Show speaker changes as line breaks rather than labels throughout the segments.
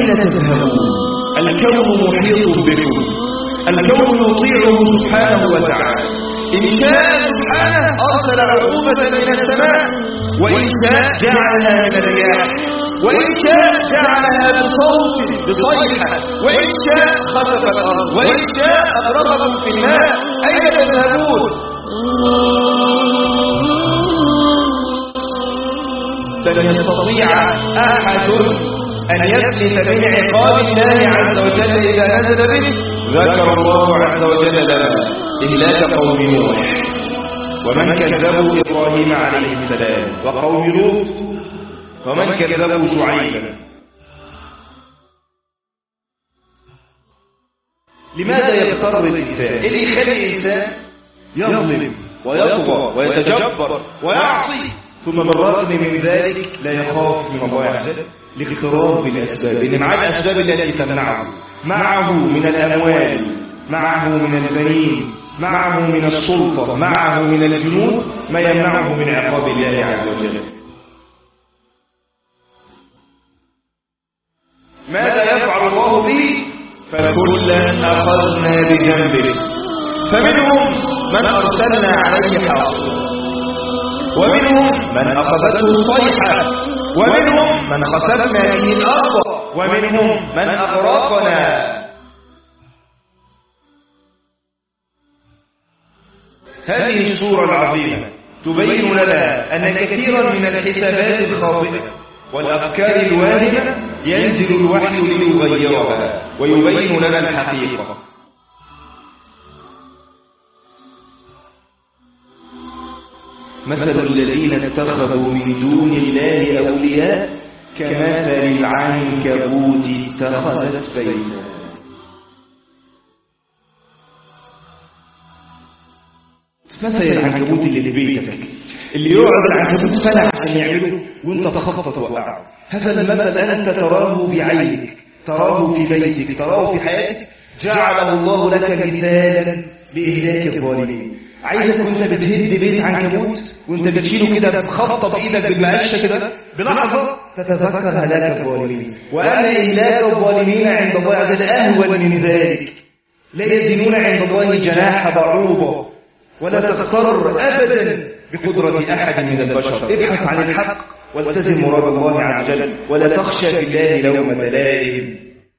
أين تذهبون؟ الكون محيط بكم، الكون يطيعه سبحانه وتعالى. إن شاء سبحانه أرسل عقوبة من السماء، وإن شاء جعلها من الرياح، وإن شاء جعلها بصوت بصيحة، وإن شاء خسف الأرض، وإن شاء أغرقكم في الماء. أين تذهبون؟ فلن يستطيع أحد أن يفلت من عقاب الله عز وجل إذا نزل به. ذكر الله عز وجل لنا إهلاك قوم نوح ومن كذبوا إبراهيم عليه السلام وقوم لوط ومن كذبوا شعيبا. لماذا يغتر الإنسان؟ اللي يخلي الإنسان يظلم ويطغى ويتجبر ويعصي ثم بالرغم من ذلك لا يخاف من الله عز وجل لاغترار بالأسباب، إن مع الأسباب التي تمنعه، معه من الأموال، معه من البنين، معه من السلطة، معه من الجنود، ما يمنعه من عقاب الله عز وجل. ماذا يفعل الله به؟ فكلا أخذنا بذنبه، فمنهم من أرسلنا عليه حاصبا، ومنهم من أخذته الصيحة، ومنهم من خسفنا به الأرض، ومنهم من أغرقنا. هذه السورة العظيمة تبين لنا أن كثيرا من الحسابات الخاطئة والأفكار الواهمة ينزل الوحي ليغيرها ويبين لنا الحقيقة. مثل الذين اتخذوا من دون الله أولياء كمثل العنكبوت اتخذت بيتا. مثل العنكبوت اللي في بيتك، اللي يقعد العنكبوت سنة عشان يعمله وانت تخطط وقعه. هذا المثل أنت تراه بعينك، تراه في بيتك، تراه في حياتك، جعله الله لك مثالا لإهلاك الظالمين. عايزك وانت بتهد بيت عنكبوت وانت بتشيله كده بخطة بإيدك بالمقشة كده بلحظة تتذكر هلاك الظالمين، وأن إهلاك الظالمين عند الله عز وجل أهون من ذلك. لا يزنون عند الله جناح بعوضة، ولا تغتر أبدا بقدرة أحد من البشر. ابحث عن الحق والتزم مراد الله عز وجل، ولا تخشى في الله لومة لائم.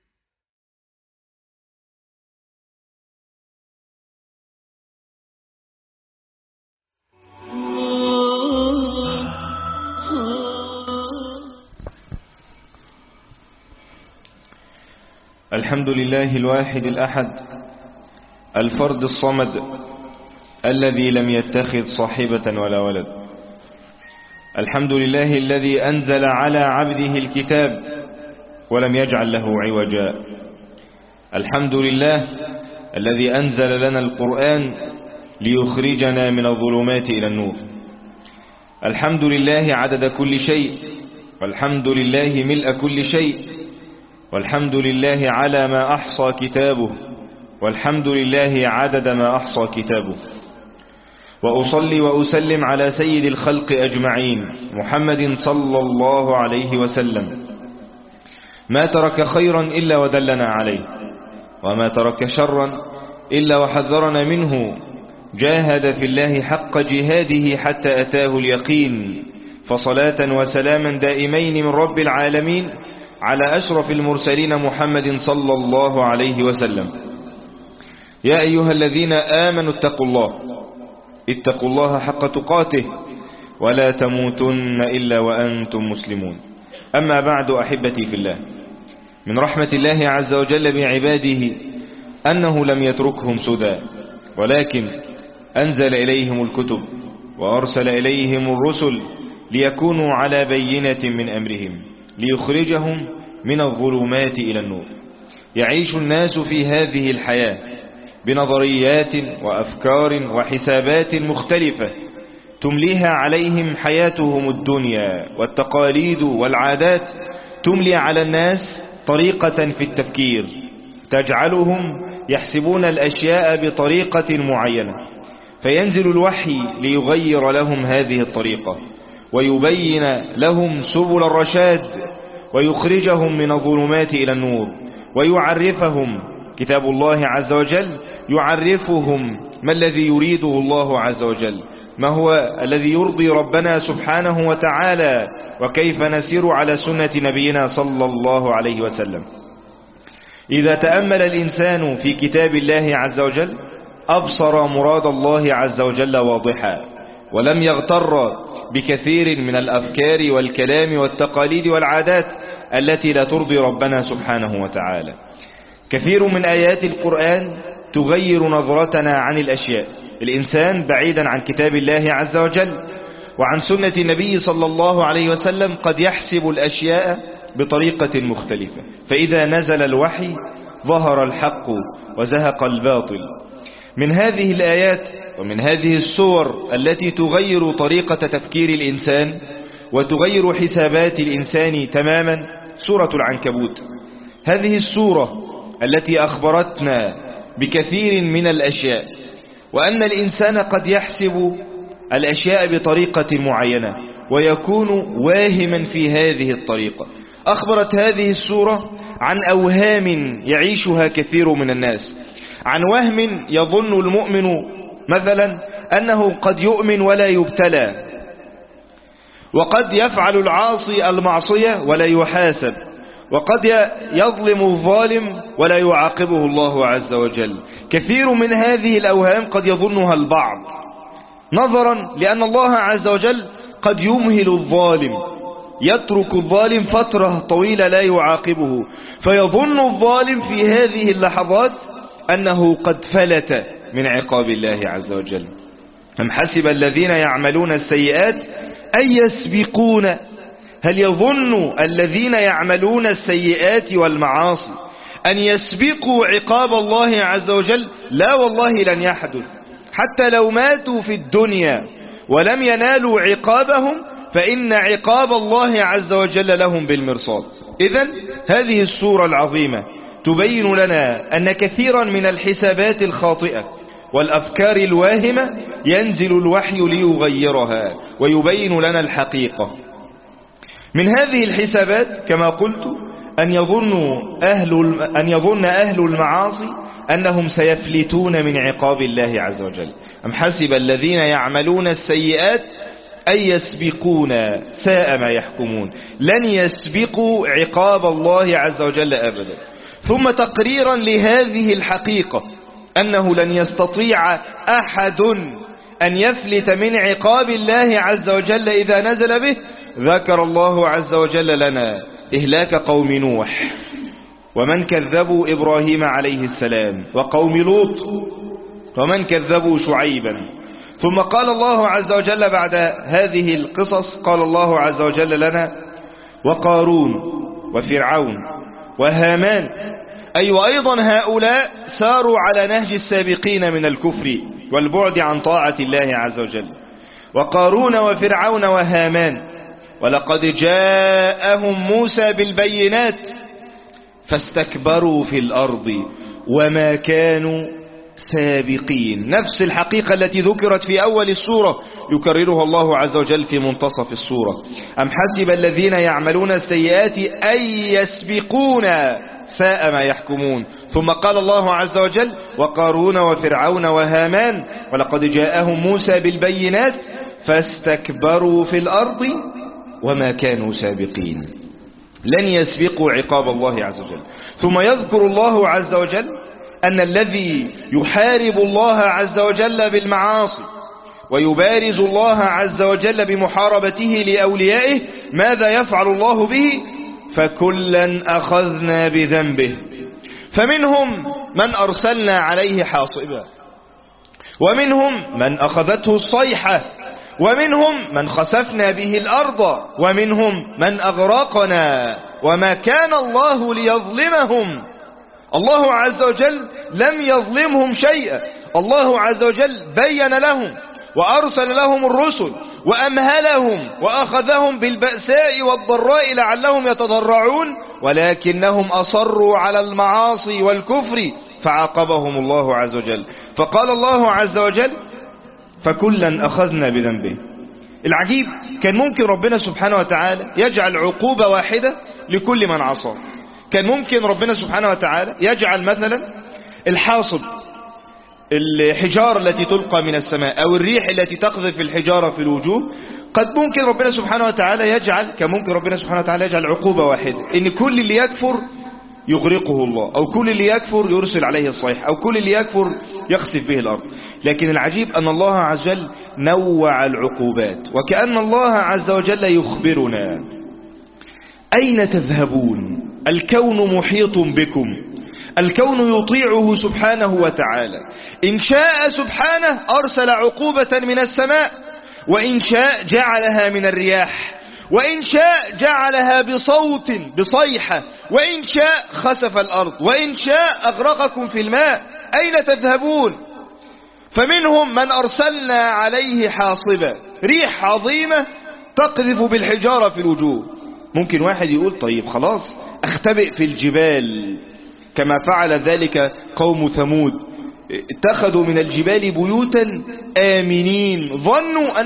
الحمد لله الواحد الأحد الفرد الصمد الذي لم يتخذ صاحبة ولا ولد. الحمد لله الذي أنزل على عبده الكتاب ولم يجعل له عوجا. الحمد لله الذي أنزل لنا القرآن ليخرجنا من الظلمات إلى النور. الحمد لله عدد كل شيء، والحمد لله ملء كل شيء، والحمد لله على ما أحصى كتابه، والحمد لله عدد ما أحصى كتابه. وأصلي وأسلم على سيد الخلق أجمعين محمد صلى الله عليه وسلم، ما ترك خيرا إلا ودلنا عليه، وما ترك شرا إلا وحذرنا منه، جاهد في الله حق جهاده حتى أتاه اليقين. فصلاة وسلاما دائمين من رب العالمين على أشرف المرسلين محمد صلى الله عليه وسلم. يا أيها الذين آمنوا اتقوا الله حق تقاته ولا تموتن إلا وأنتم مسلمون. أما بعد، أحبتي في الله، من رحمة الله عز وجل بعباده أنه لم يتركهم سدى، ولكن أنزل إليهم الكتب وأرسل إليهم الرسل ليكونوا على بينة من أمرهم، ليخرجهم من الظلمات إلى النور. يعيش الناس في هذه الحياة بنظريات وأفكار وحسابات مختلفة تمليها عليهم حياتهم الدنيا، والتقاليد والعادات تملي على الناس طريقة في التفكير تجعلهم يحسبون الأشياء بطريقة معينة، فينزل الوحي ليغير لهم هذه الطريقة ويبين لهم سبل الرشاد ويخرجهم من الظلمات إلى النور، ويعرفهم كتاب الله عز وجل يعرفهم ما الذي يريده الله عز وجل، ما هو الذي يرضي ربنا سبحانه وتعالى، وكيف نسير على سنة نبينا صلى الله عليه وسلم. إذا تأمل الإنسان في كتاب الله عز وجل أبصر مراد الله عز وجل واضحا، ولم يغتر بكثير من الأفكار والكلام والتقاليد والعادات التي لا ترضي ربنا سبحانه وتعالى. كثير من آيات القرآن تغير نظرتنا عن الأشياء. الإنسان بعيدا عن كتاب الله عز وجل وعن سنة النبي صلى الله عليه وسلم قد يحسب الأشياء بطريقة مختلفة، فإذا نزل الوحي ظهر الحق وزهق الباطل. من هذه الآيات ومن هذه السور التي تغير طريقة تفكير الإنسان وتغير حسابات الإنسان تماما سورة العنكبوت. هذه السورة التي أخبرتنا بكثير من الأشياء، وأن الإنسان قد يحسب الأشياء بطريقة معينة ويكون واهما في هذه الطريقة. أخبرت هذه السورة عن أوهام يعيشها كثير من الناس، عن وهم يظن المؤمن مثلا أنه قد يؤمن ولا يبتلى، وقد يفعل العاصي المعصية ولا يحاسب، وقد يظلم الظالم ولا يعاقبه الله عز وجل. كثير من هذه الأوهام قد يظنها البعض نظرا لأن الله عز وجل قد يمهل الظالم، يترك الظالم فترة طويلة لا يعاقبه، فيظن الظالم في هذه اللحظات أنه قد فلت من عقاب الله عز وجل. أم حسب الذين يعملون السيئات أن يسبقون؟ هل يظن الذين يعملون السيئات والمعاصي أن يسبقوا عقاب الله عز وجل؟ لا والله لن يحدث. حتى لو ماتوا في الدنيا ولم ينالوا عقابهم فإن عقاب الله عز وجل لهم بالمرصاد. إذن هذه السورة العظيمة تبين لنا أن كثيرا من الحسابات الخاطئة والأفكار الواهمة ينزل الوحي ليغيرها ويبين لنا الحقيقة. من هذه الحسابات كما قلت أن يظن أهل المعاصي أنهم سيفلتون من عقاب الله عز وجل. أم حسب الذين يعملون السيئات أن يسبقون ساء ما يحكمون. لن يسبقوا عقاب الله عز وجل أبدا. ثم تقريرا لهذه الحقيقة أنه لن يستطيع أحد أن يفلت من عقاب الله عز وجل إذا نزل به، ذكر الله عز وجل لنا إهلاك قوم نوح ومن كذبوا إبراهيم عليه السلام، وقوم لوط ومن كذبوا شعيبا. ثم قال الله عز وجل بعد هذه القصص قال الله عز وجل لنا وقارون وفرعون وهامان، أي وأيضا هؤلاء ساروا على نهج السابقين من الكفر والبعد عن طاعة الله عز وجل. وقارون وفرعون وهامان ولقد جاءهم موسى بالبينات فاستكبروا في الأرض وما كانوا سابقين. نفس الحقيقة التي ذكرت في أول السورة يكررها الله عز وجل في منتصف السورة. أم حسب الذين يعملون السيئات أن يسبقون ساء ما يحكمون. ثم قال الله عز وجل وقارون وفرعون وهامان ولقد جاءهم موسى بالبينات فاستكبروا في الأرض وما كانوا سابقين. لن يسبقوا عقاب الله عز وجل. ثم يذكر الله عز وجل أن الذي يحارب الله عز وجل بالمعاصي ويبارز الله عز وجل بمحاربته لأوليائه ماذا يفعل الله به؟ فكلا أخذنا بذنبه، فمنهم من أرسلنا عليه حاصبا، ومنهم من أخذته الصيحة، ومنهم من خسفنا به الأرض، ومنهم من أغرقنا وما كان الله ليظلمهم. الله عز وجل لم يظلمهم شيئا. الله عز وجل بين لهم وأرسل لهم الرسل وأمهلهم وأخذهم بالبأساء والضراء لعلهم يتضرعون، ولكنهم أصروا على المعاصي والكفر فعاقبهم الله عز وجل. فقال الله عز وجل فكلا أخذنا بذنبه. العجيب كان ممكن ربنا سبحانه وتعالى يجعل عقوبة واحدة لكل من عصاه. كان ممكن ربنا سبحانه وتعالى يجعل مثلا الحاصب، الحجارة التي تلقى من السماء أو الريح التي تقذف الحجارة في الوجوه، قد ممكن ربنا سبحانه وتعالى يجعل عقوبة واحدة، إن كل اللي يكفر يغرقه الله، أو كل اللي يكفر يرسل عليه الصيحة، أو كل اللي يكفر يخسف به الأرض. لكن العجيب أن الله عز وجل نوع العقوبات، وكأن الله عز وجل يخبرنا: أين تذهبون؟ الكون محيط بكم، الكون يطيعه سبحانه وتعالى. إن شاء سبحانه أرسل عقوبة من السماء، وإن شاء جعلها من الرياح، وإن شاء جعلها بصوت بصيحة، وإن شاء خسف الأرض، وإن شاء أغرقكم في الماء. أين تذهبون؟ فمنهم من أرسلنا عليه حاصبة، ريح عظيمة تقذف بالحجارة في الوجوه. ممكن واحد يقول طيب خلاص اختبئ في الجبال، كما فعل ذلك قوم ثمود، اتخذوا من الجبال بيوتا آمنين، ظنوا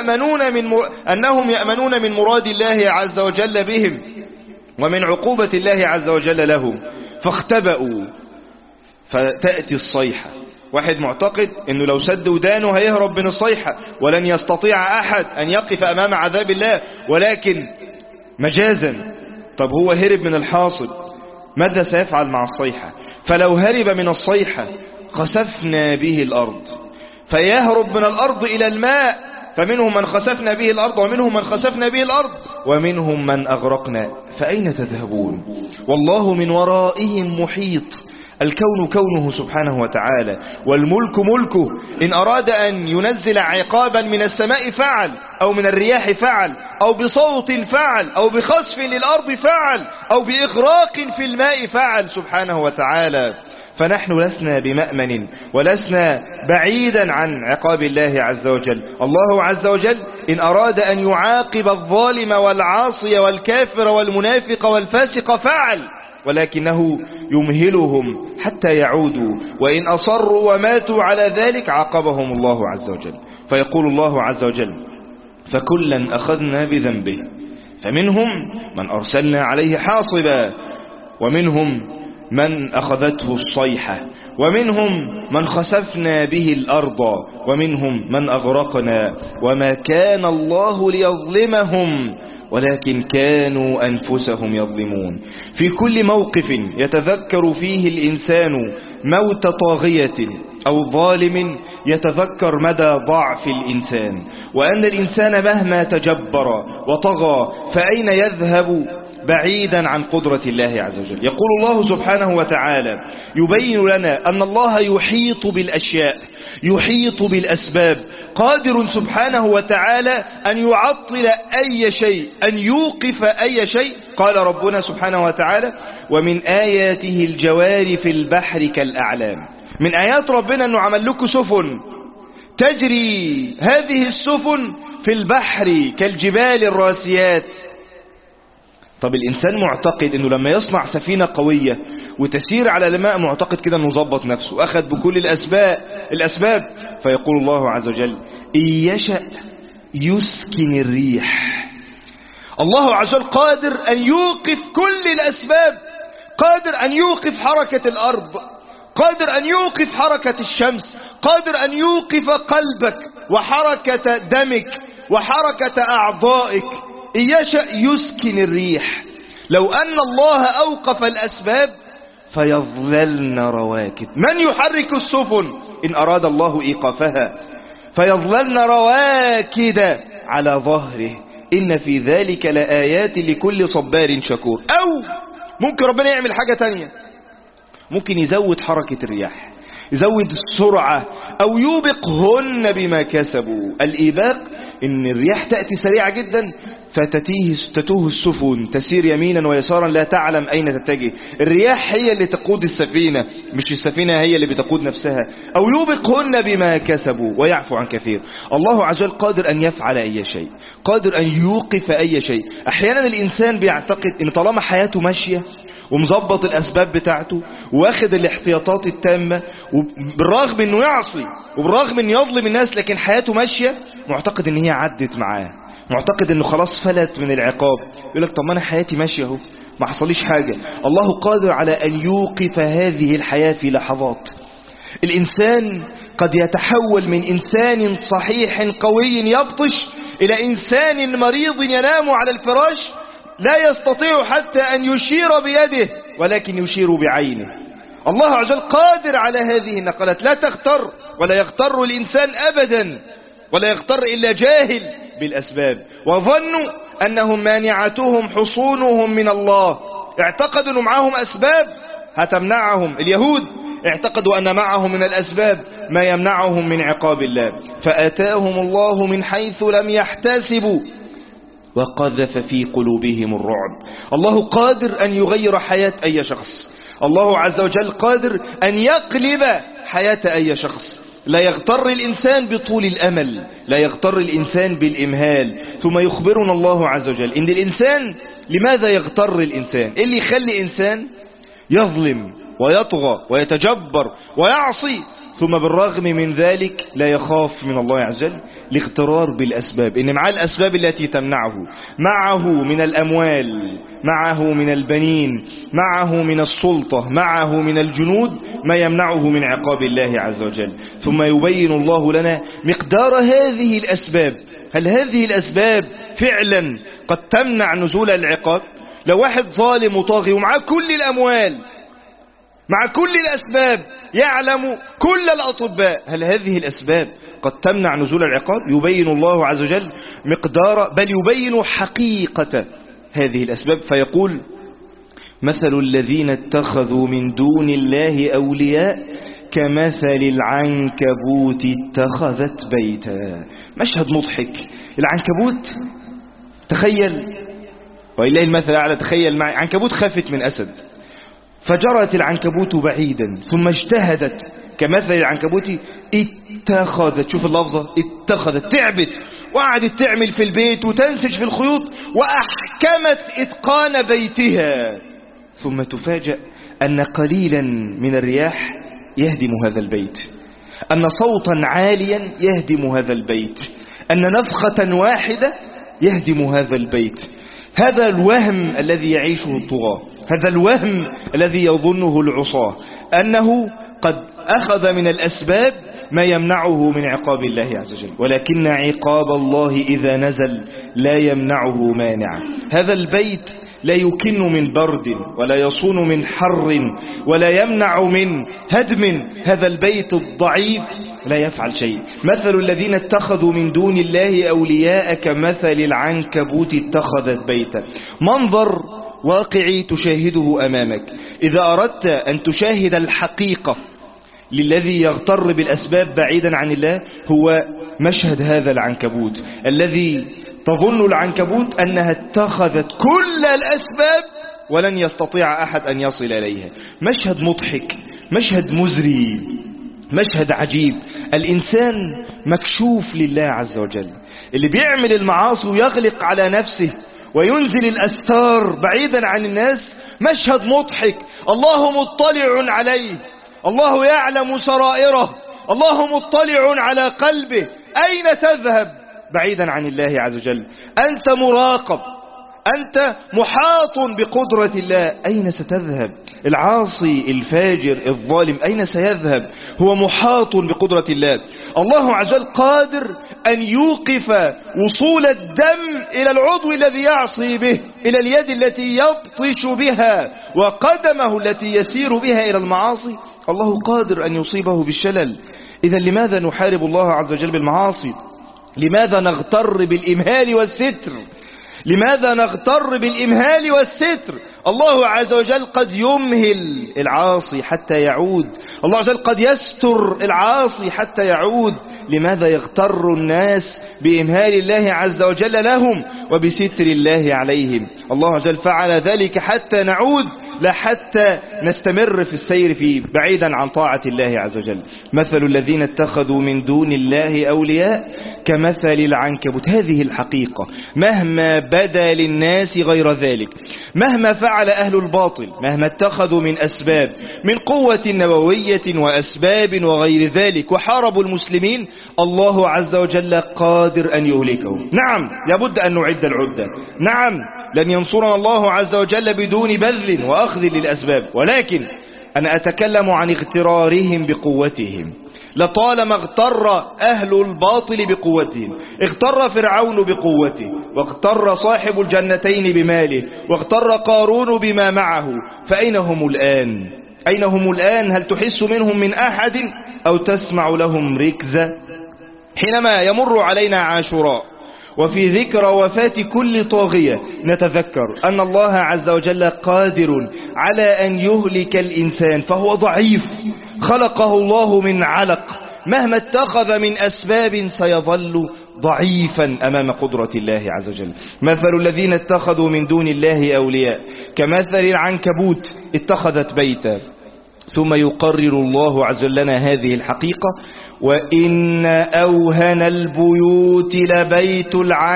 أنهم يأمنون من مراد الله عز وجل بهم ومن عقوبة الله عز وجل لهم، فاختبأوا فتأتي الصيحة. واحد معتقد انه لو سد ودانه هيهرب من الصيحة، ولن يستطيع احد ان يقف امام عذاب الله، ولكن مجازا. طب هو هرب من الحاصب، ماذا سيفعل مع الصيحة؟ فلو هرب من الصيحة خسفنا به الأرض، فيهرب من الأرض إلى الماء، فمنهم من خسفنا به الأرض ومنهم من خسفنا به الأرض ومنهم من أغرقنا. فأين تذهبون؟ والله من ورائهم محيط. الكون كونه سبحانه وتعالى، والملك ملكه. إن أراد أن ينزل عقابا من السماء فعل، أو من الرياح فعل، أو بصوت فعل، أو بخسف للأرض فعل، أو بإغراق في الماء فعل سبحانه وتعالى. فنحن لسنا بمأمن ولسنا بعيدا عن عقاب الله عز وجل. الله عز وجل إن أراد أن يعاقب الظالم والعاصي والكافر والمنافق والفاسق فعل، ولكنه يمهلهم حتى يعودوا، وإن أصروا وماتوا على ذلك عاقبهم الله عز وجل. فيقول الله عز وجل: فكلا أخذنا بذنبه، فمنهم من أرسلنا عليه حاصبا، ومنهم من أخذته الصيحة، ومنهم من خسفنا به الأرض، ومنهم من أغرقنا. وما كان الله ليظلمهم ولكن كانوا أنفسهم يظلمون. في كل موقف يتذكر فيه الإنسان موت طاغية أو ظالم يتذكر مدى ضعف الإنسان، وأن الإنسان مهما تجبر وطغى فأين يذهب بعيدا عن قدرة الله عز وجل. يقول الله سبحانه وتعالى يبين لنا أن الله يحيط بالأشياء، يحيط بالأسباب، قادر سبحانه وتعالى أن يعطل أي شيء، أن يوقف أي شيء. قال ربنا سبحانه وتعالى: ومن آياته الجوار في البحر كالأعلام. من آيات ربنا أنه عمل لكم سفن تجري هذه السفن في البحر كالجبال الراسيات. طب الإنسان معتقد أنه لما يصنع سفينة قوية وتسير على الماء معتقد كده أنه ظبط نفسه، أخذ بكل الأسباب. فيقول الله عز وجل: إن يشأ يسكن الريح. الله عز وجل قادر أن يوقف كل الأسباب، قادر أن يوقف حركة الأرض، قادر أن يوقف حركة الشمس، قادر أن يوقف قلبك وحركة دمك وحركة أعضائك. إن يشأ يسكن الريح. لو أن الله أوقف الأسباب فيظللن رواكد. من يحرك السفن إن أراد الله إيقافها؟ فيظللن رواكد على ظهره. إن في ذلك لآيات لكل صبار شكور. أو ممكن ربنا يعمل حاجة تانية، ممكن يزود حركة الرياح، يزود السرعة، أو يوبقهن بما كسبوا. الإيباق إن الرياح تأتي سريعة جدا فتتوه السفن، تسير يمينا ويسارا لا تعلم أين تتجه. الرياح هي اللي تقود السفينة، مش السفينة هي اللي بتقود نفسها. أو يوبقهن بما كسبوا ويعفو عن كثير. الله عز وجل قادر أن يفعل أي شيء، قادر أن يوقف أي شيء. أحيانا الإنسان بيعتقد إن طالما حياته ماشية ومظبط الأسباب بتاعته واخد الاحتياطات التامة، وبالرغم انه يعصي وبالرغم انه يظلم الناس لكن حياته ماشية، معتقد ان هي عدت معاه، معتقد انه خلاص فلت من العقاب. يقول لك طب ما انا حياتي ماشية اهو، ما حصليش حاجة. الله قادر على ان يوقف هذه الحياة في لحظات. الإنسان قد يتحول من إنسان صحيح قوي يبطش إلى إنسان مريض ينام على الفراش لا يستطيع حتى أن يشير بيده ولكن يشير بعينه. الله عز وجل قادر على هذه النقلات. لا تغتر، ولا يغتر الإنسان أبدا، ولا يغتر إلا جاهل بالأسباب، وظنوا أنهم مانعتهم حصونهم من الله. اعتقدوا أن معهم أسباب هتمنعهم. اليهود اعتقدوا أن معهم من الأسباب ما يمنعهم من عقاب الله، فأتاهم الله من حيث لم يحتسبوا وقذف في قلوبهم الرعب. الله قادر أن يغير حياة أي شخص. الله عز وجل قادر أن يقلب حياة أي شخص. لا يغتر الإنسان بطول الأمل، لا يغتر الإنسان بالإمهال. ثم يخبرنا الله عز وجل إن الإنسان لماذا يغتر الإنسان؟ إيه اللي يخلي إنسان يظلم ويطغى ويتجبر ويعصي ثم بالرغم من ذلك لا يخاف من الله عز وجل؟ الاغترار بالأسباب، إن مع الأسباب التي تمنعه، معه من الأموال، معه من البنين، معه من السلطة، معه من الجنود ما يمنعه من عقاب الله عز وجل. ثم يبين الله لنا مقدار هذه الأسباب. هل هذه الأسباب فعلا قد تمنع نزول العقاب؟ لو واحد ظالم وطاغي ومعه كل الأموال، مع كل الأسباب، يعلم كل الأطباء، هل هذه الأسباب قد تمنع نزول العقاب؟ يبين الله عز وجل مقدار، بل يبين حقيقة هذه الأسباب، فيقول مثل الذين اتخذوا من دون الله أولياء كمثل العنكبوت اتخذت بيتا. مشهد مضحك. العنكبوت، تخيل، وإليه المثل الأعلى، تخيل معي عنكبوت خافت من أسد، فجرت العنكبوت بعيدا ثم اجتهدت كمثل العنكبوت اتخذت. شوف اللفظة، اتخذت، تعبت وقعدت تعمل في البيت وتنسج في الخيوط وأحكمت إتقان بيتها، ثم تفاجأ أن قليلا من الرياح يهدم هذا البيت، أن صوتا عاليا يهدم هذا البيت، أن نفخة واحدة يهدم هذا البيت. هذا الوهم الذي يعيشه الطغاة، هذا الوهم الذي يظنه العصاة، أنه قد أخذ من الأسباب ما يمنعه من عقاب الله عز وجل، ولكن عقاب الله إذا نزل لا يمنعه مانع. هذا البيت لا يكن من برد ولا يصون من حر ولا يمنع من هدم. هذا البيت الضعيف لا يفعل شيء. مثل الذين اتخذوا من دون الله أولياء كمثل العنكبوت اتخذت بيتا. منظر واقعي تشاهده أمامك. إذا أردت أن تشاهد الحقيقة للذي يغتر بالأسباب بعيدا عن الله، هو مشهد هذا العنكبوت الذي تظن العنكبوت أنها اتخذت كل الأسباب ولن يستطيع أحد أن يصل إليها. مشهد مضحك، مشهد مزري، مشهد عجيب. الإنسان مكشوف لله عز وجل، اللي بيعمل المعاصي ويغلق على نفسه وينزل الأستار بعيدا عن الناس، مشهد مضحك. الله مطلع عليه، الله يعلم سرائره، الله مطلع على قلبه. أين تذهب بعيدا عن الله عز وجل؟ أنت مراقب، أنت محاط بقدرة الله. أين ستذهب؟ العاصي الفاجر الظالم أين سيذهب؟ هو محاط بقدرة الله. الله عز وجل قادر أن يوقف وصول الدم إلى العضو الذي يعصي به، إلى اليد التي يبطش بها، وقدمه التي يسير بها إلى المعاصي. الله قادر أن يصيبه بالشلل. إذا لماذا نحارب الله عز وجل بالمعاصي؟ لماذا نغتر بالإمهال والستر؟ لماذا نغتر بالإمهال والستر؟ الله عز وجل قد يمهل العاصي حتى يعود، الله عز وجل قد يستر العاصي حتى يعود. لماذا يغتر الناس بإمهال الله عز وجل لهم وبستر الله عليهم. الله عز وجل فعل ذلك حتى نعود، لا حتى نستمر في السير فيه بعيدا عن طاعة الله عز وجل. مثل الذين اتخذوا من دون الله أولياء كمثل العنكبوت. هذه الحقيقة مهما بدا للناس غير ذلك، مهما فعل أهل الباطل، مهما اتخذوا من أسباب من قوة نووية وأسباب وغير ذلك وحاربوا المسلمين، الله عز وجل قادر أن يهلكهم. نعم لابد أن نعد العدة، نعم لن ينصرنا الله عز وجل بدون بذل وأخذ للأسباب، ولكن أنا أتكلم عن اغترارهم بقوتهم. لطالما اغتر أهل الباطل بقوتهم، اغتر فرعون بقوته، واغتر صاحب الجنتين بماله، واغتر قارون بما معه، فأين هم الآن؟ أين هم الآن؟ هل تحس منهم من أحد أو تسمع لهم ركزة؟ حينما يمر علينا عاشوراء وفي ذكرى وفاة كل طاغية نتذكر أن الله عز وجل قادر على أن يهلك الإنسان، فهو ضعيف، خلقه الله من علق، مهما اتخذ من أسباب سيظل ضعيفا أمام قدرة الله عز وجل. مثل الذين اتخذوا من دون الله أولياء كمثل العنكبوت اتخذت بيتا. ثم يقرر الله عز وجل لنا هذه الحقيقة: وإن أوهن البيوت لبيت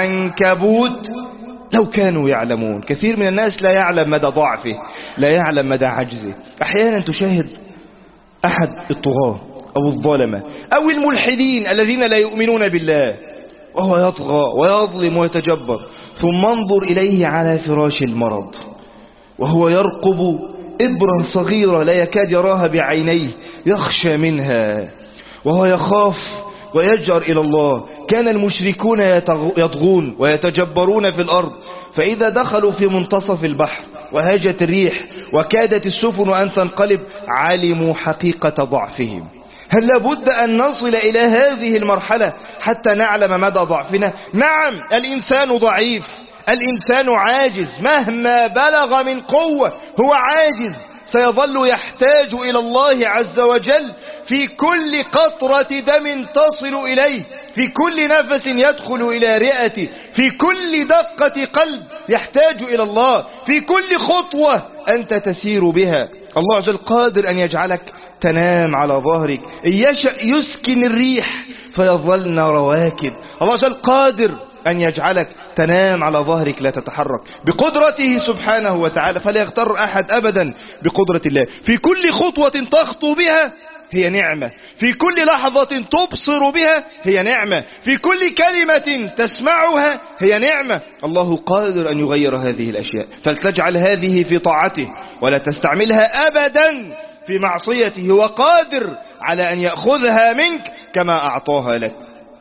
العنكبوت لو كانوا يعلمون. كثير من الناس لا يعلم مدى ضعفه، لا يعلم مدى عجزه. أحيانا تشاهد أحد الطغاة أو الظلمة أو الملحدين الذين لا يؤمنون بالله وهو يطغى ويظلم ويتجبر، ثم انظر إليه على فراش المرض وهو يرقب إبرة صغيرة لا يكاد يراها بعينيه، يخشى منها وهو يخاف ويجأر إلى الله. كان المشركون يطغون ويتجبرون في الأرض، فإذا دخلوا في منتصف البحر وهاجت الريح وكادت السفن أن تنقلب علموا حقيقة ضعفهم. هل لابد أن نصل إلى هذه المرحلة حتى نعلم مدى ضعفنا؟ نعم الإنسان ضعيف، الإنسان عاجز، مهما بلغ من قوة هو عاجز، سيظل يحتاج إلى الله عز وجل في كل قطرة دم تصل إليه، في كل نفس يدخل إلى رئته، في كل دقة قلب يحتاج إلى الله، في كل خطوة أنت تسير بها. الله عز وجل قادر أن يجعلك تنام على ظهرك، إن يشأ يسكن الريح فيظلن رواكد. الله عز وجل قادر أن يجعلك تنام على ظهرك لا تتحرك بقدرته سبحانه وتعالى، فلا يغتر أحد أبدا بقدرة الله. في كل خطوة تخطو بها هي نعمة، في كل لحظة تبصر بها هي نعمة، في كل كلمة تسمعها هي نعمة. الله قادر أن يغير هذه الأشياء، فلتجعل هذه في طاعته ولا تستعملها أبدا في معصيته، هو قادر على أن يأخذها منك كما أعطاها لك.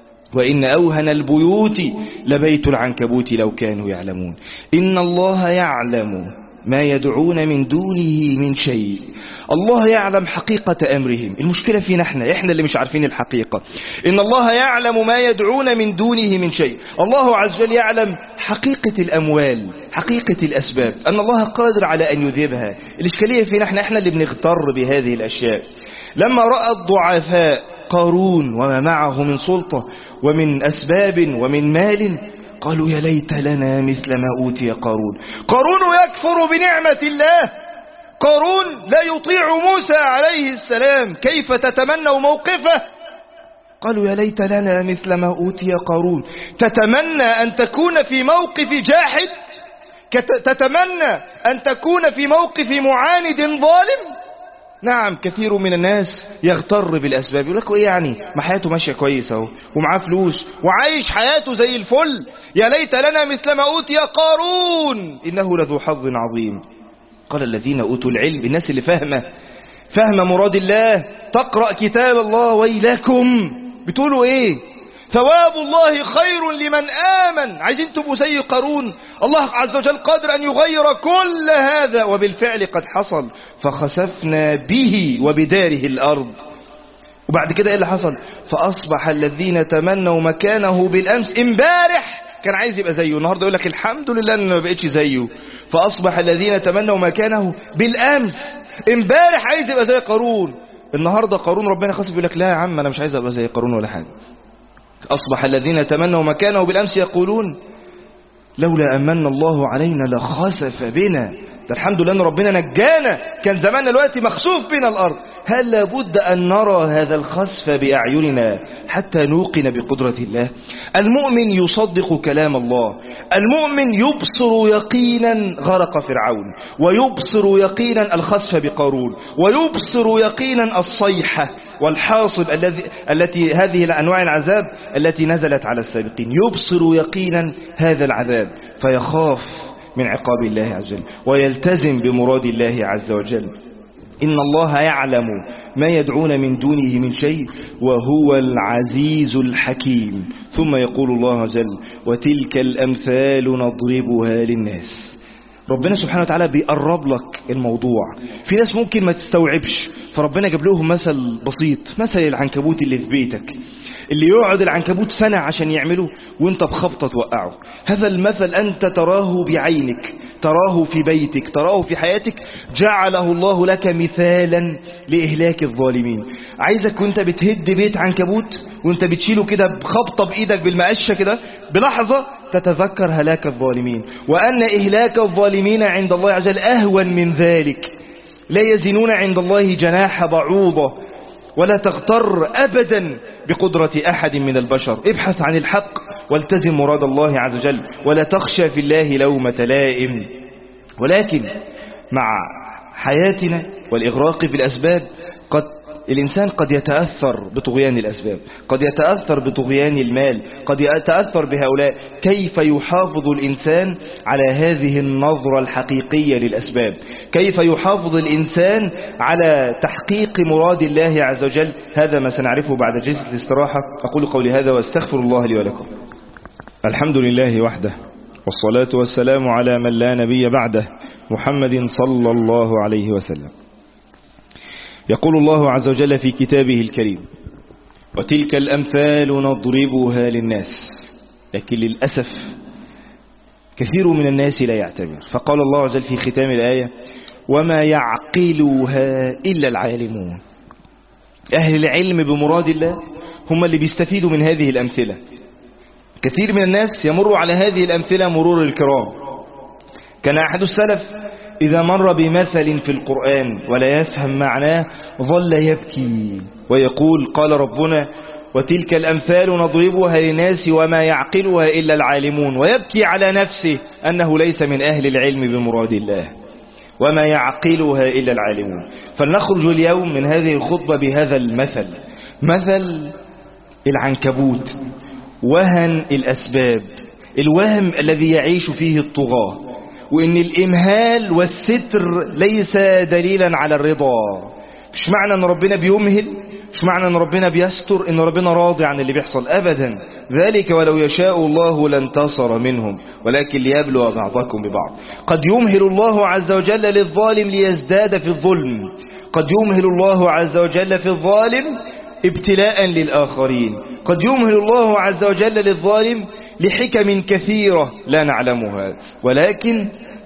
وإن أوهن البيوت لبيت العنكبوت لو كانوا يعلمون. إن الله يعلم ما يدعون من دونه من شيء. الله يعلم حقيقة أمرهم، المشكلة فينا إحنا اللي مش عارفين الحقيقة. إن الله يعلم ما يدعون من دونه من شيء. الله عز وجل يعلم حقيقة الأموال، حقيقة الأسباب، أن الله قادر على أن يذهبها. الإشكالية فينا إحنا اللي بنغتر بهذه الأشياء. لما رأى الضعفاء قارون وما معه من سلطة ومن أسباب ومن مال قالوا يا ليت لنا مثل ما أوتي قارون. قارون يكفر بنعمة الله، قارون لا يطيع موسى عليه السلام، كيف تتمنوا موقفه؟ قالوا يا ليت لنا مثل ما أوتي قارون. تتمنى أن تكون في موقف جاحد؟ تتمنى أن تكون في موقف معاند ظالم؟ نعم كثير من الناس يغتر بالأسباب، يقول لك ايه يعني، ما حياته ماشية كويس اهو ومعاه فلوس وعايش حياته زي الفل، يا ليت لنا مثل ما أوتي قارون إنه لذو حظ عظيم. قال الذين أوتوا العلم، الناس اللي فهم مراد الله، تقرأ كتاب الله، ويلكم بتقولوا ايه؟ ثواب الله خير لمن آمن. عايزين تبقوا زي قارون؟ الله عز وجل قادر أن يغير كل هذا، وبالفعل قد حصل. فخسفنا به وبداره الأرض. وبعد كده ايه اللي حصل؟ فأصبح الذين تمنوا مكانه بالأمس، امبارح كان عايز يبقى زيه، النهارده يقول لك الحمد لله أن ما بقتش زيه. فأصبح الذين تمنوا مكانه بالأمس، امبارح عايز يبقى زي قارون، النهارده قارون ربنا خسف يقول لك لا يا عم أنا مش عايز أبقى زي قارون ولا حاجة. أصبح الذين تمنوا مكانه بالأمس يقولون
لولا أمن الله علينا لخسف بنا. ده الحمد لله أن ربنا نجانا، كان زماننا دلوقتي مخسوف بنا الأرض. هل لابد أن نرى هذا الخسف بأعيننا حتى نوقن بقدرة الله؟ المؤمن يصدق كلام الله، المؤمن يبصر يقينا غرق فرعون، ويبصر يقينا الخسف بقارون، ويبصر يقينا الصيحة والحاصب التي هذه الأنواع العذاب التي نزلت على السابقين. يبصر يقينا هذا العذاب فيخاف من عقاب الله عز وجل ويلتزم بمراد الله عز وجل. إن الله يعلم ما يدعون من دونه من شيء وهو العزيز الحكيم. ثم يقول الله عز وجل وتلك الأمثال نضربها للناس. ربنا سبحانه وتعالى بيقرب لك الموضوع. في ناس ممكن ما تستوعبش، فربنا جاب لهم مثل بسيط، مثل العنكبوت اللي في بيتك، اللي يقعد العنكبوت سنة عشان يعمله وانت بخبطة توقعه. هذا المثل أنت تراه بعينك، تراه في بيتك، تراه في حياتك، جعله الله لك مثالا لإهلاك الظالمين. عايزك وانت بتهد بيت عنكبوت وانت بتشيله كده بخبطة بإيدك بالمقشة كده، بلحظة تتذكر هلاك الظالمين، وأن إهلاك الظالمين عند الله عز وجل أهون من ذلك. لا يزنون عند الله جناح بعوضة، ولا تغتر أبدا بقدرة أحد من البشر. ابحث عن الحق والتزم مراد الله عز وجل، ولا تخشى في الله لومة لائم. ولكن مع حياتنا والإغراق في الأسباب الإنسان قد يتأثر بطغيان الأسباب، قد يتأثر بطغيان المال، قد يتأثر بهؤلاء. كيف يحافظ الإنسان على هذه النظرة الحقيقية للأسباب؟ كيف يحافظ الإنسان على تحقيق مراد الله عز وجل؟ هذا ما سنعرفه بعد جلسة الاستراحة. أقول قولي هذا واستغفر الله لي ولكم. الحمد لله وحده، والصلاة والسلام على من لا نبي بعده، محمد صلى الله عليه وسلم. يقول الله عز وجل في كتابه الكريم وتلك الأمثال نضربها للناس. لكن للأسف كثير من الناس لا يعتبر. فقال الله عز وجل في ختام الآية وما يعقلها إلا العالمون. أهل العلم بمراد الله هم اللي بيستفيدوا من هذه الأمثلة. كثير من الناس يمر على هذه الأمثلة مرور الكرام. كان أحد السلف إذا مر بمثل في القرآن ولا يفهم معناه ظل يبكي ويقول قال ربنا وتلك الأمثال نضربها للناس وما يعقلها إلا العالمون، ويبكي على نفسه أنه ليس من أهل العلم بمراد الله. وما يعقلها إلا العالمون. فلنخرج اليوم من هذه الخطبة بهذا المثل، مثل العنكبوت، وهن الأسباب، الوهم الذي يعيش فيه الطغاة، وإن الإمهال والستر ليس دليلا على الرضا. مش معنى أن ربنا بيمهل، مش معنى أن ربنا بيستر إن ربنا راضي عن اللي بيحصل أبدا. ذلك ولو يشاء الله لانتصر منهم ولكن ليبلو بعضكم ببعض. قد يمهل الله عز وجل للظالم ليزداد في الظلم، قد يمهل الله عز وجل في الظالم ابتلاء للآخرين، قد يمهل الله عز وجل للظالم لحكم كثيرة لا نعلمها. ولكن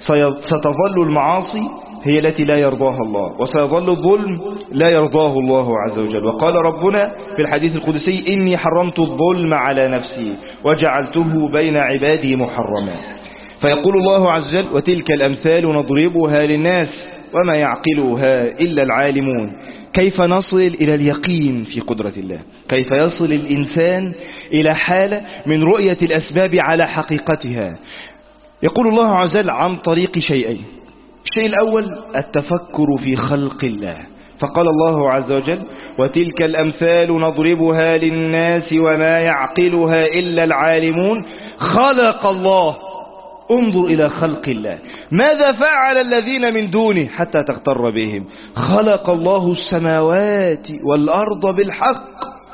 ستظل المعاصي هي التي لا يرضاها الله، وسيظل الظلم لا يرضاه الله عز وجل. وقال ربنا في الحديث القدسي إني حرمت الظلم على نفسي وجعلته بين عبادي محرما. فيقول الله عز وجل وتلك الأمثال نضربها للناس وما يعقلها إلا العالمون. كيف نصل إلى اليقين في قدرة الله؟ كيف يصل الإنسان إلى حالة من رؤية الأسباب على حقيقتها؟ يقول الله عز وجل عن طريق شيئين. الشيء الأول التفكر في خلق الله. فقال الله عز وجل وتلك الأمثال نضربها للناس وما يعقلها إلا العالمون. خلق الله، انظر إلى خلق الله. ماذا فعل الذين من دونه حتى تغتر بهم؟ خلق الله السماوات والأرض بالحق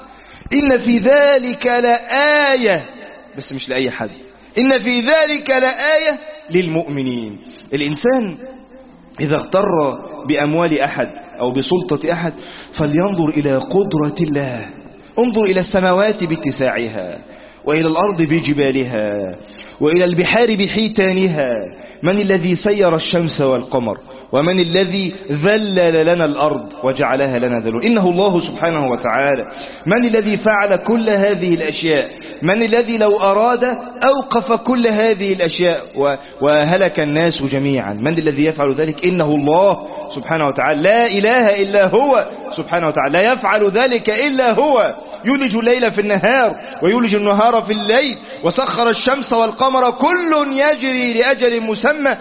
إن في ذلك لآية، بس مش لأي حد، إن في ذلك لآية للمؤمنين. الإنسان إذا اغتر بأموال أحد أو بسلطة أحد فلينظر إلى قدرة الله. انظر إلى السماوات باتساعها، وإلى الأرض بجبالها، وإلى البحار بحيتانها. من الذي سير الشمس والقمر
ومن الذي ذلل لنا الأرض وجعلها لنا ذلول؟ إنه الله سبحانه وتعالى. من الذي فعل كل هذه الأشياء؟ من الذي لو أراد أوقف كل هذه الأشياء وهلك الناس جميعا؟ من الذي يفعل ذلك؟ إنه الله سبحانه وتعالى، لا إله إلا هو سبحانه وتعالى، لا يفعل ذلك إلا هو. يولج الليل في النهار ويولج النهار في الليل، وسخر الشمس والقمر كل يجري لأجل مسمى،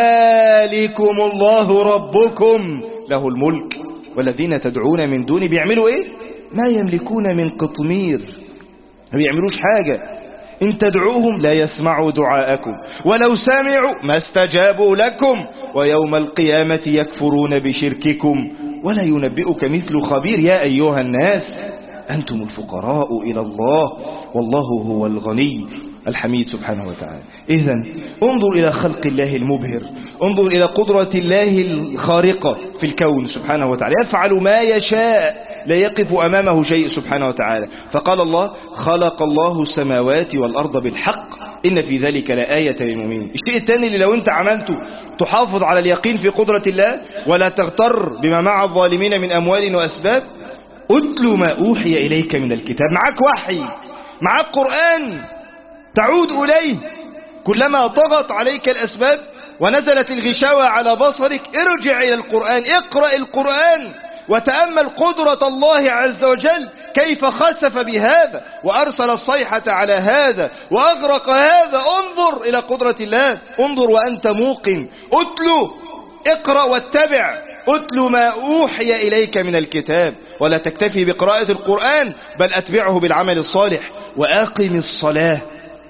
ذلكم الله ربكم له الملك والذين تدعون من دونه بيعملوا إيه؟ ما يملكون من قطمير، ما بيعملوش حاجة. إن تدعوهم لا يسمعوا دعاءكم ولو سمعوا ما استجابوا لكم ويوم القيامة يكفرون بشرككم ولا ينبئك مثل خبير. يا أيها الناس أنتم الفقراء إلى الله والله هو الغني الحميد سبحانه وتعالى. إذن انظر إلى خلق الله المبهر، انظر إلى قدرة الله الخارقة في الكون سبحانه وتعالى، يفعل ما يشاء لا يقف أمامه شيء سبحانه وتعالى. فقال الله: خلق الله السماوات والأرض بالحق إن في ذلك لآية للمؤمنين. الشيء الثاني اللي لو أنت عملته تحافظ على اليقين في قدرة الله ولا تغتر بما مع الظالمين من أموال وأسباب، أتل ما أوحي إليك من الكتاب. معك وحي، معك قرآن تعود إليه. كلما طغت عليك الأسباب ونزلت الغشاوة على بصرك ارجع إلى القرآن، اقرأ القرآن وتأمل قدرة الله عز وجل كيف خسف بهذا وأرسل الصيحة على هذا وأغرق هذا. انظر إلى قدرة الله، انظر وأنت موقن. أتلو، اقرأ واتبع، أتل ما أوحي إليك من الكتاب، ولا تكتفي بقراءة القرآن بل أتبعه بالعمل الصالح. وأقم الصلاة.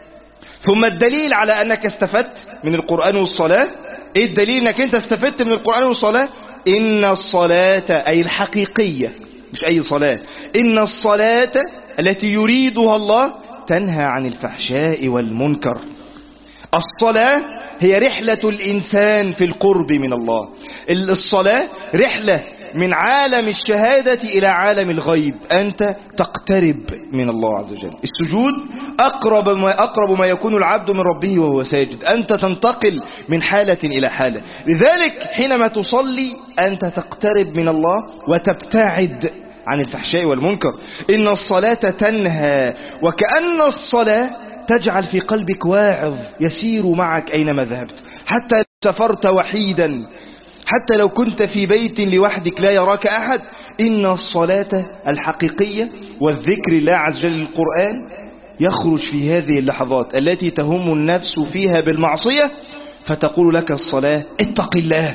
ثم الدليل على أنك استفدت من القرآن والصلاة، إيه الدليل أنك أنت استفدت من القرآن والصلاة؟ إن الصلاة أي الحقيقية، مش أي صلاة، إن الصلاة التي يريدها الله تنهى عن الفحشاء والمنكر. الصلاة هي رحلة الإنسان في القرب من الله. الصلاة رحلة من عالم الشهادة إلى عالم الغيب، أنت تقترب من الله عز وجل. السجود أقرب ما يكون العبد من ربه وهو ساجد، أنت تنتقل من حالة إلى حالة. لذلك حينما تصلي أنت تقترب من الله وتبتعد عن الفحشاء والمنكر. إن الصلاة تنهى، وكأن الصلاة تجعل في قلبك واعظ يسير معك أينما ذهبت، حتى لو سافرت وحيدا، حتى لو كنت في بيت لوحدك لا يراك أحد. إن الصلاة الحقيقية والذكر الله عز وجل القرآن يخرج في هذه اللحظات التي تهم النفس فيها بالمعصية، فتقول لك الصلاة اتق الله،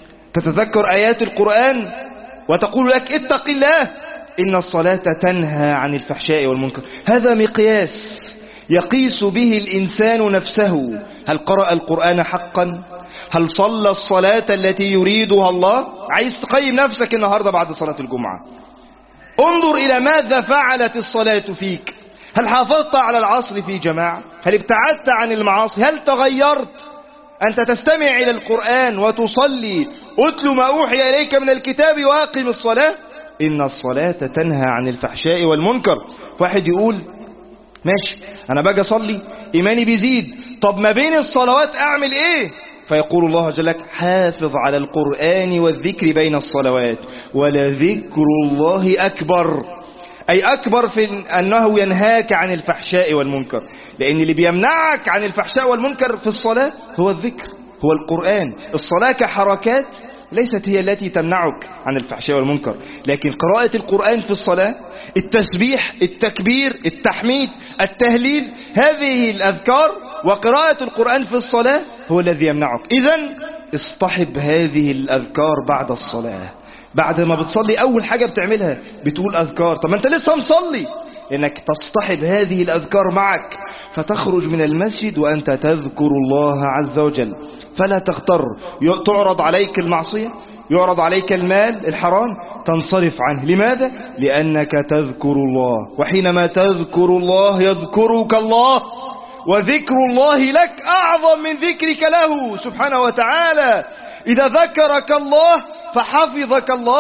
تتذكر آيات القرآن وتقول لك اتق الله. إن الصلاة تنهى عن الفحشاء والمنكر. هذا مقياس يقيس به الإنسان نفسه، هل قرأ القرآن حقا؟ هل صلى الصلاة التي يريدها الله؟ عايز تقيم نفسك النهاردة بعد صلاة الجمعة، انظر إلى ماذا فعلت الصلاة فيك. هل حافظت على العصر في جماعة؟ هل ابتعدت عن المعاصي؟ هل تغيرت؟ أنت تستمع إلى القرآن وتصلي، أتل ما أوحي إليك من الكتاب وأقم الصلاة. إن الصلاة تنهى عن الفحشاء والمنكر. واحد يقول ماشي أنا باجي أصلي إيماني بيزيد، طب ما بين الصلوات أعمل إيه؟ فيقول الله جل وعلا حافظ على القرآن والذكر بين الصلوات ولذكر الله أكبر، أي أكبر في أنه ينهاك عن الفحشاء والمنكر. لأن اللي بيمنعك عن الفحشاء والمنكر في الصلاة هو الذكر، هو القرآن. الصلاة كحركات ليست هي التي تمنعك عن الفحشاء والمنكر، لكن قراءة القرآن في الصلاة، التسبيح، التكبير، التحميد، التهليل، هذه الأذكار وقراءة القرآن في الصلاة هو الذي يمنعك. إذن اصطحب هذه الأذكار بعد الصلاة. بعد ما بتصلي أول حاجة بتعملها بتقول أذكار. طب ما أنت لسه مصلي، إنك تصطحب هذه الأذكار معك، فتخرج من المسجد وأنت تذكر الله عز وجل. فلا تغتر، تعرض عليك المعصية، يعرض عليك المال الحرام، تنصرف عنه. لماذا؟ لأنك تذكر الله، وحينما تذكر الله يذكرك الله، وذكر الله لك أعظم من ذكرك له سبحانه وتعالى. إذا ذكرك الله فحفظك الله،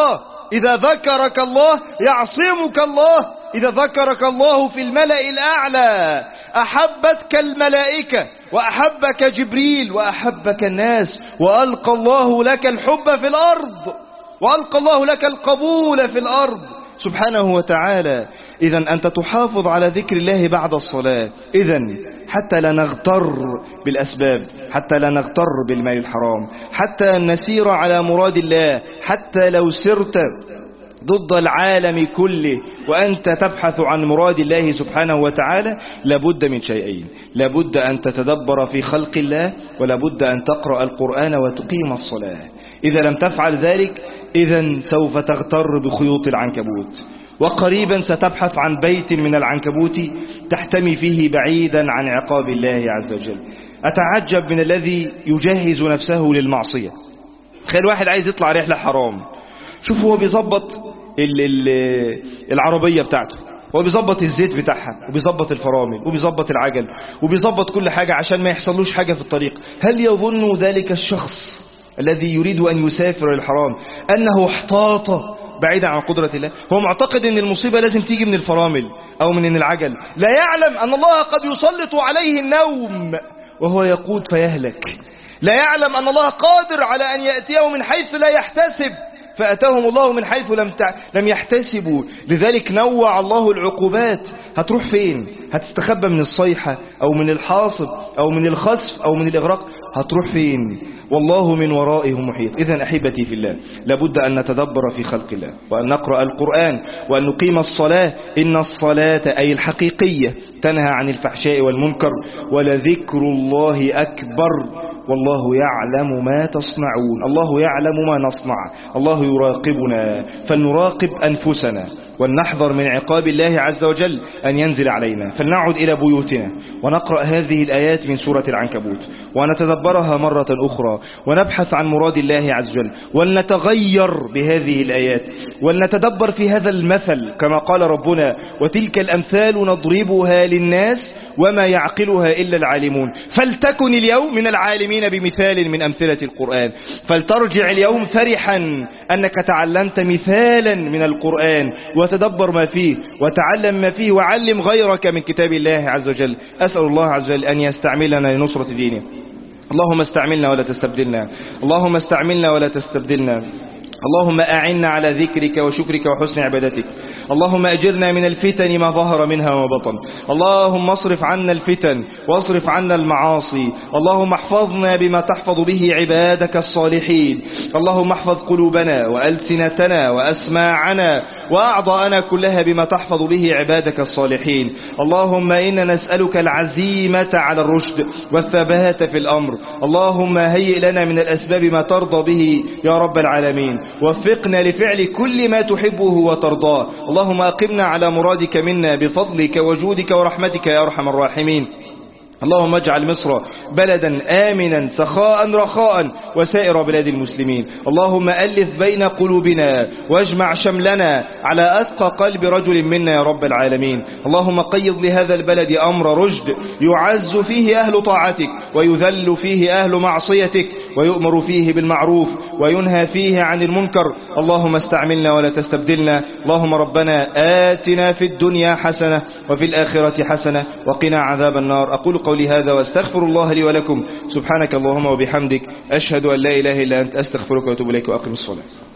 إذا ذكرك الله يعصمك الله، إذا ذكرك الله في الملأ الأعلى أحبتك الملائكة وأحبك جبريل وأحبك الناس، وألقى الله لك الحب في الأرض، وألقى الله لك القبول في الأرض سبحانه وتعالى. إذن أنت تحافظ على ذكر الله بعد الصلاة. إذن حتى لا نغتر بالأسباب، حتى لا نغتر بالمال الحرام، حتى نسير على مراد الله، حتى لو سرت ضد العالم كله وأنت تبحث عن مراد الله سبحانه وتعالى، لابد من شيئين: لابد أن تتدبر في خلق الله، ولابد أن تقرأ القرآن وتقيم الصلاة. إذا لم تفعل ذلك إذن سوف تغتر بخيوط العنكبوت، وقريبا ستبحث عن بيت من العنكبوت تحتمي فيه بعيدا عن عقاب الله عز وجل. أتعجب من الذي يجهز نفسه للمعصية. تخيل واحد عايز يطلع رحلة حرام، شوف هو بيظبط العربية بتاعته، هو بيظبط الزيت بتاعها، وبيظبط الفرامل، وبيظبط العجل، وبيظبط كل حاجة عشان ما يحصلوش حاجة في الطريق. هل يظن ذلك الشخص الذي يريد أن يسافر للحرام أنه احتاط بعيدا عن قدرة الله؟ هو معتقد أن المصيبة لازم تيجي من الفرامل أو من العجل، لا يعلم أن الله قد يسلط عليه النوم وهو يقود فيهلك، لا يعلم أن الله قادر على أن يأتيه من حيث لا يحتسب فأتاهم الله من حيث لم يحتسبوا. لذلك نوع الله العقوبات. هتروح فين؟ هتستخبى من الصيحة أو من الحاصب أو من الخسف أو من الإغراق؟ هتروح فين؟ والله من ورائه محيط. إذن أحبتي في الله، لابد أن نتدبر في خلق الله، وأن نقرأ القرآن، وأن نقيم الصلاة. إن الصلاة أي الحقيقية تنهى عن الفحشاء والمنكر، ولذكر الله أكبر والله يعلم ما تصنعون. الله يعلم ما نصنع، الله يراقبنا، فلنراقب أنفسنا ولنحذر من عقاب الله عز وجل أن ينزل علينا. فلنعد إلى بيوتنا ونقرأ هذه الآيات من سورة العنكبوت ونتدبرها مرة أخرى، ونبحث عن مراد الله عز وجل، ولنتغير بهذه الآيات، ولنتدبر في هذا المثل كما قال ربنا: وتلك الأمثال نضربها للناس وما يعقلها إلا العالمون. فلتكن اليوم من العالمين بمثال من أمثلة القرآن، فلترجع اليوم فرحا أنك تعلمت مثالا من القرآن، وتدبر ما فيه وتعلم ما فيه، وعلم غيرك من كتاب الله عز وجل. أسأل الله عز وجل أن يستعملنا لنصرة دينه. اللهم استعملنا ولا تستبدلنا، اللهم استعملنا ولا تستبدلنا، اللهم أعنا على ذكرك وشكرك وحسن عبادتك. اللهم أجرنا من الفتن ما ظهر منها وما بطن. اللهم اصرف عنا الفتن واصرف عنا المعاصي. اللهم احفظنا بما تحفظ به عبادك الصالحين. اللهم احفظ قلوبنا وألسنتنا وأسماعنا وأعضاءنا كلها بما تحفظ به عبادك الصالحين. اللهم إنا نسألك العزيمة على الرشد والثبات في الأمر. اللهم هيئ لنا من الأسباب ما ترضى به يا رب العالمين، وفقنا لفعل كل ما تحبه وترضاه. اللهم أقمنا على مرادك منا بفضلك وجودك ورحمتك يا أرحم الراحمين. اللهم اجعل مصر بلدا آمنا سخاء رخاء وسائر بلاد المسلمين. اللهم ألف بين قلوبنا واجمع شملنا على أثقى قلب رجل منا يا رب العالمين. اللهم قيض لهذا البلد أمر رشد يعز فيه أهل طاعتك ويذل فيه أهل معصيتك، ويؤمر فيه بالمعروف وينهى فيه عن المنكر. اللهم استعملنا ولا تستبدلنا. اللهم ربنا آتنا في الدنيا حسنة وفي الآخرة حسنة وقنا عذاب النار. أقول قولي هذا واستغفر الله لي ولكم. سبحانك اللهم وبحمدك، أشهد أن لا إله إلا أنت، أستغفرك وأتوب إليك، وأقم الصلاة.